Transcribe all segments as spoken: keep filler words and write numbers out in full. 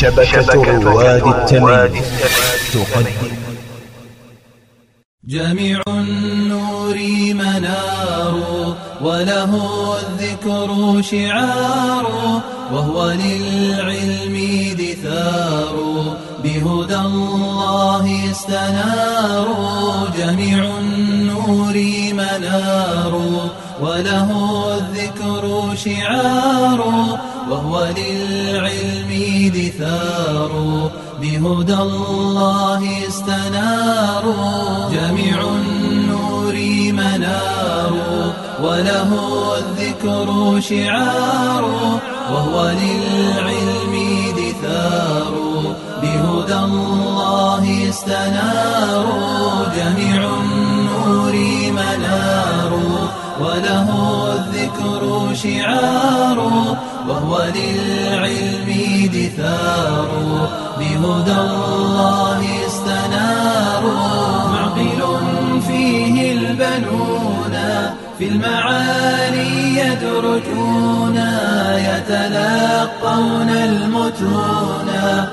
شبكة رواد التمييز تقدم. جميع النور منار وله الذكر شعار، وهو للعلم دثار بهدى الله استنار. جميع النور منار وله الذكر شعار، وهو للعلم دثار بهدى الله استنار. جميع النور منار وله الذكر شعار، وهو للعلم دثار بهدى الله استنار. جميع النور منار وله الذكر شعار، وهو للعلم دثار بهدى الله استنار. معقل فيه البنون في المعالي يدرجون، يتلقون المتون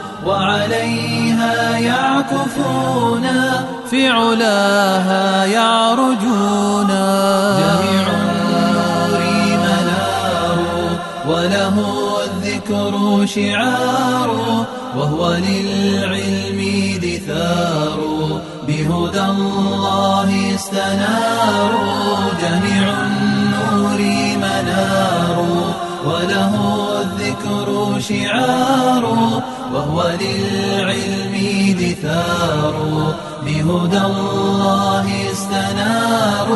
وعليها يعكفون، في علاها يعرجون. جميع النور منار وله الذكر شعار، وهو للعلم دثار بهدى الله استنار. جميع النور منار وله الذكر شعار، وهو للعلم دثار بهدى الله استنار.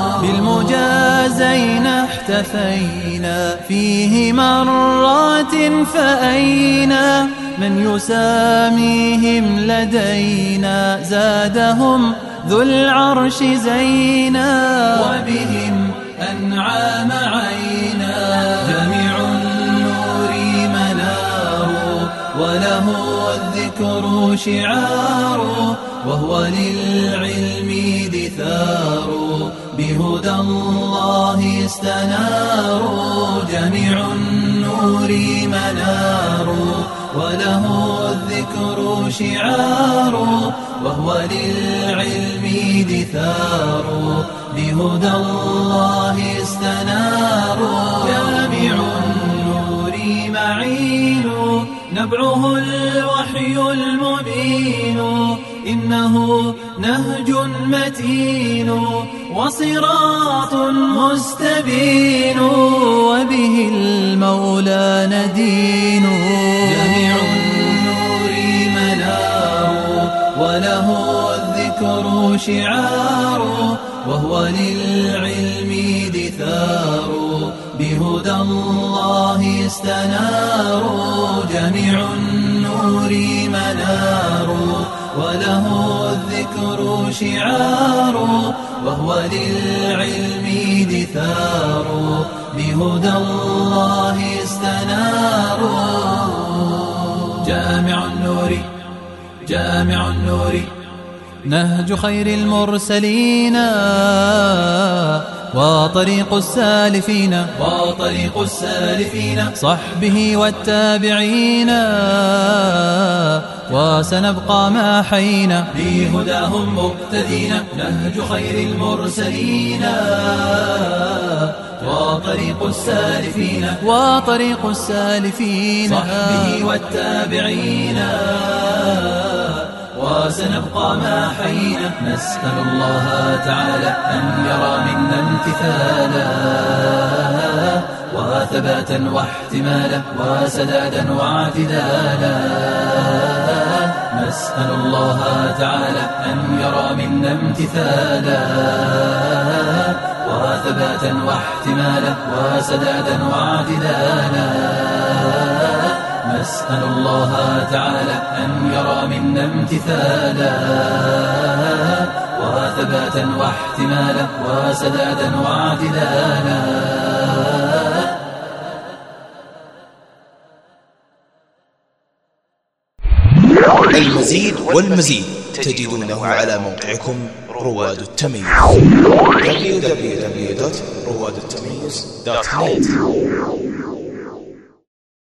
بالمجازين احتفينا فيه مرات، فأين من يساميهم لدينا زادهم ذو العرش زينا، وبهم أنعام عينا. جميع النور منار وله الذكر شعار، وهو للعلم دثار بهدى الله استنار. جميع النور منار وله الذكر شعار، وهو للعلم دثار بهدى الله استنار. جامع النور معين نبعه الوحي المبين، إنه نهج متين وصراط مستبين، وبه المولى ندين. جميع النور منار وله الذكر شعار، وهو للعلم دثار بهدى الله استنار. جميع النور منار وله الذكر شعار، وهو للعلم دثار بهدى الله استنار. جامع النور جامع النور نهج خير المرسلين، وطريق السالفين وطريق السالفين صحبه والتابعين، وسنبقى ما حينا بهداهم مقتدين. نهج خير المرسلين وطريق السالفين وطريق السالفين صحبه والتابعين، وسنبقى ما حينا. نسأل الله تعالى أن يرى منا امتثالا وثباتا واحتمالا وسدادا واعتدالا. نسأل الله تعالى أن يرى منا امتثالا وثباتا واحتمالا وسدادا واعتدالا. نسأل الله تعالى أن يرى منا امتثالا وثباتا واحتمالا وسدادا واعتدالا. المزيد والمزيد تجدونه على موقعكم رواد التمييز دبليو دبليو دبليو دوت رواد التمييز دوت نت.